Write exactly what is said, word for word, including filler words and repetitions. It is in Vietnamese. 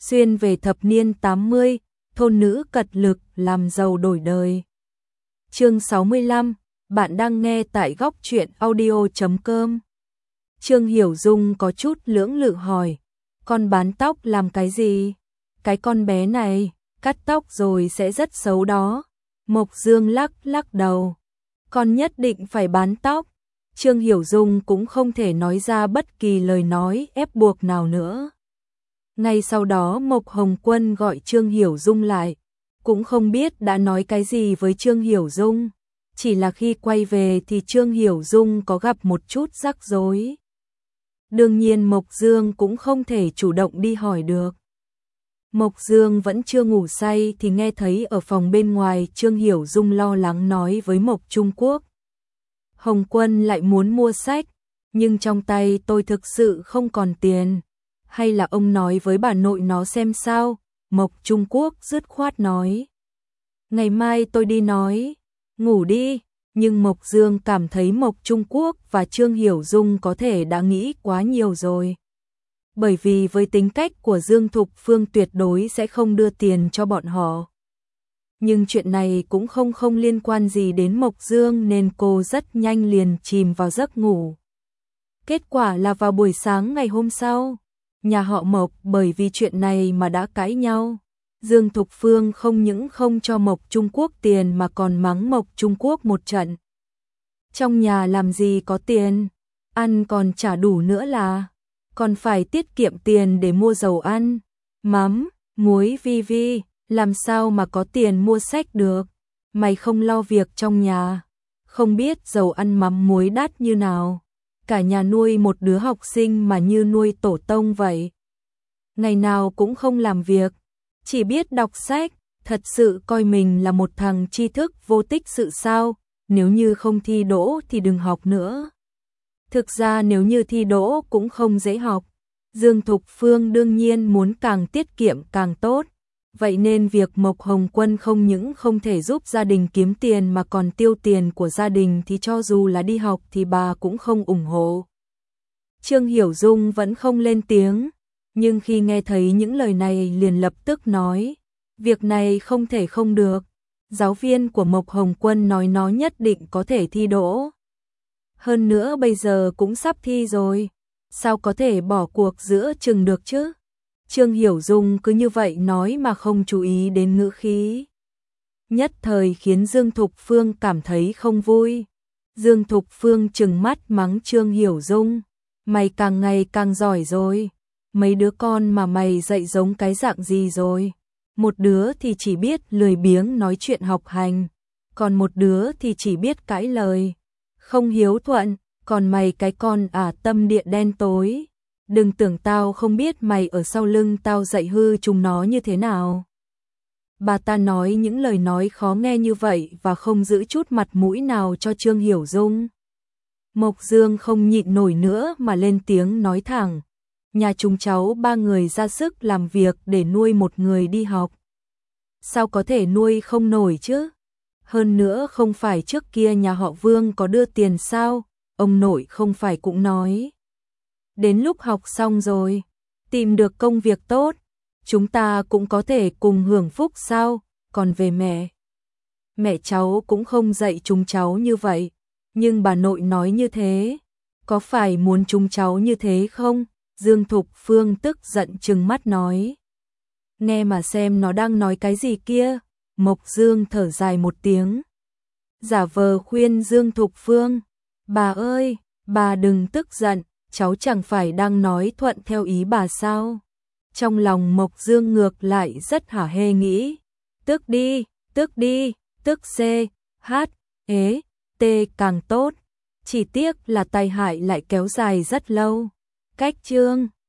xuyên về thập niên tám mươi, thôn nữ cật lực làm giàu đổi đời. Chương sáu mươi lăm, bạn đang nghe tại góc truyện audio chấm com. Trương Hiểu Dung có chút lưỡng lự hỏi, con bán tóc làm cái gì? Cái con bé này, cắt tóc rồi sẽ rất xấu đó. Mộc Dương lắc lắc đầu, con nhất định phải bán tóc. Trương Hiểu Dung cũng không thể nói ra bất kỳ lời nói ép buộc nào nữa. Ngay sau đó Mộc Hồng Quân gọi Trương Hiểu Dung lại, cũng không biết đã nói cái gì với Trương Hiểu Dung, chỉ là khi quay về thì Trương Hiểu Dung có gặp một chút rắc rối. Đương nhiên Mộc Dương cũng không thể chủ động đi hỏi được. Mộc Dương vẫn chưa ngủ say thì nghe thấy ở phòng bên ngoài Trương Hiểu Dung lo lắng nói với Mộc Trung Quốc. Hồng Quân lại muốn mua sách, nhưng trong tay tôi thực sự không còn tiền. Hay là ông nói với bà nội nó xem sao? Mộc Trung Quốc dứt khoát nói. Ngày mai tôi đi nói, ngủ đi. Nhưng Mộc Dương cảm thấy Mộc Trung Quốc và Trương Hiểu Dung có thể đã nghĩ quá nhiều rồi. Bởi vì với tính cách của Dương Thục Phương tuyệt đối sẽ không đưa tiền cho bọn họ. Nhưng chuyện này cũng không không liên quan gì đến Mộc Dương nên cô rất nhanh liền chìm vào giấc ngủ. Kết quả là vào buổi sáng ngày hôm sau, nhà họ Mộc bởi vì chuyện này mà đã cãi nhau. Dương Thục Phương không những không cho Mộc Trung Quốc tiền mà còn mắng Mộc Trung Quốc một trận. Trong nhà làm gì có tiền, ăn còn chả đủ nữa là, còn phải tiết kiệm tiền để mua dầu ăn, mắm, muối vi vi, làm sao mà có tiền mua sách được, mày không lo việc trong nhà, không biết dầu ăn mắm muối đắt như nào, cả nhà nuôi một đứa học sinh mà như nuôi tổ tông vậy. Ngày nào cũng không làm việc, chỉ biết đọc sách, thật sự coi mình là một thằng tri thức vô tích sự sao, nếu như không thi đỗ thì đừng học nữa. Thực ra nếu như thi đỗ cũng không dễ học, Dương Thục Phương đương nhiên muốn càng tiết kiệm càng tốt, vậy nên việc Mộc Hồng Quân không những không thể giúp gia đình kiếm tiền mà còn tiêu tiền của gia đình thì cho dù là đi học thì bà cũng không ủng hộ. Trương Hiểu Dung vẫn không lên tiếng, nhưng khi nghe thấy những lời này liền lập tức nói, việc này không thể không được, giáo viên của Mộc Hồng Quân nói nó nhất định có thể thi đỗ. Hơn nữa bây giờ cũng sắp thi rồi, sao có thể bỏ cuộc giữa chừng được chứ? Trương Hiểu Dung cứ như vậy nói mà không chú ý đến ngữ khí. Nhất thời khiến Dương Thục Phương cảm thấy không vui. Dương Thục Phương trừng mắt mắng Trương Hiểu Dung, mày càng ngày càng giỏi rồi. Mấy đứa con mà mày dạy giống cái dạng gì rồi? Một đứa thì chỉ biết lười biếng nói chuyện học hành, còn một đứa thì chỉ biết cãi lời, không hiếu thuận, còn mày cái con ả tâm địa đen tối. Đừng tưởng tao không biết mày ở sau lưng tao dạy hư chúng nó như thế nào. Bà ta nói những lời nói khó nghe như vậy và không giữ chút mặt mũi nào cho Trương Hiểu Dung. Mộc Dương không nhịn nổi nữa mà lên tiếng nói thẳng. Nhà chúng cháu ba người ra sức làm việc để nuôi một người đi học. Sao có thể nuôi không nổi chứ? Hơn nữa không phải trước kia nhà họ Vương có đưa tiền sao? Ông nội không phải cũng nói. Đến lúc học xong rồi, tìm được công việc tốt, chúng ta cũng có thể cùng hưởng phúc sao? Còn về mẹ, mẹ cháu cũng không dạy chúng cháu như vậy, nhưng bà nội nói như thế, có phải muốn chúng cháu như thế không? Dương Thục Phương tức giận trừng mắt nói. Nghe mà xem nó đang nói cái gì kia. Mộc Dương thở dài một tiếng, giả vờ khuyên Dương Thục Phương. Bà ơi, bà đừng tức giận, cháu chẳng phải đang nói thuận theo ý bà sao? Trong lòng Mộc Dương ngược lại rất hả hê nghĩ. Tức đi, tức đi, tức C, H, ế, T càng tốt. Chỉ tiếc là tai hại lại kéo dài rất lâu. Cách chương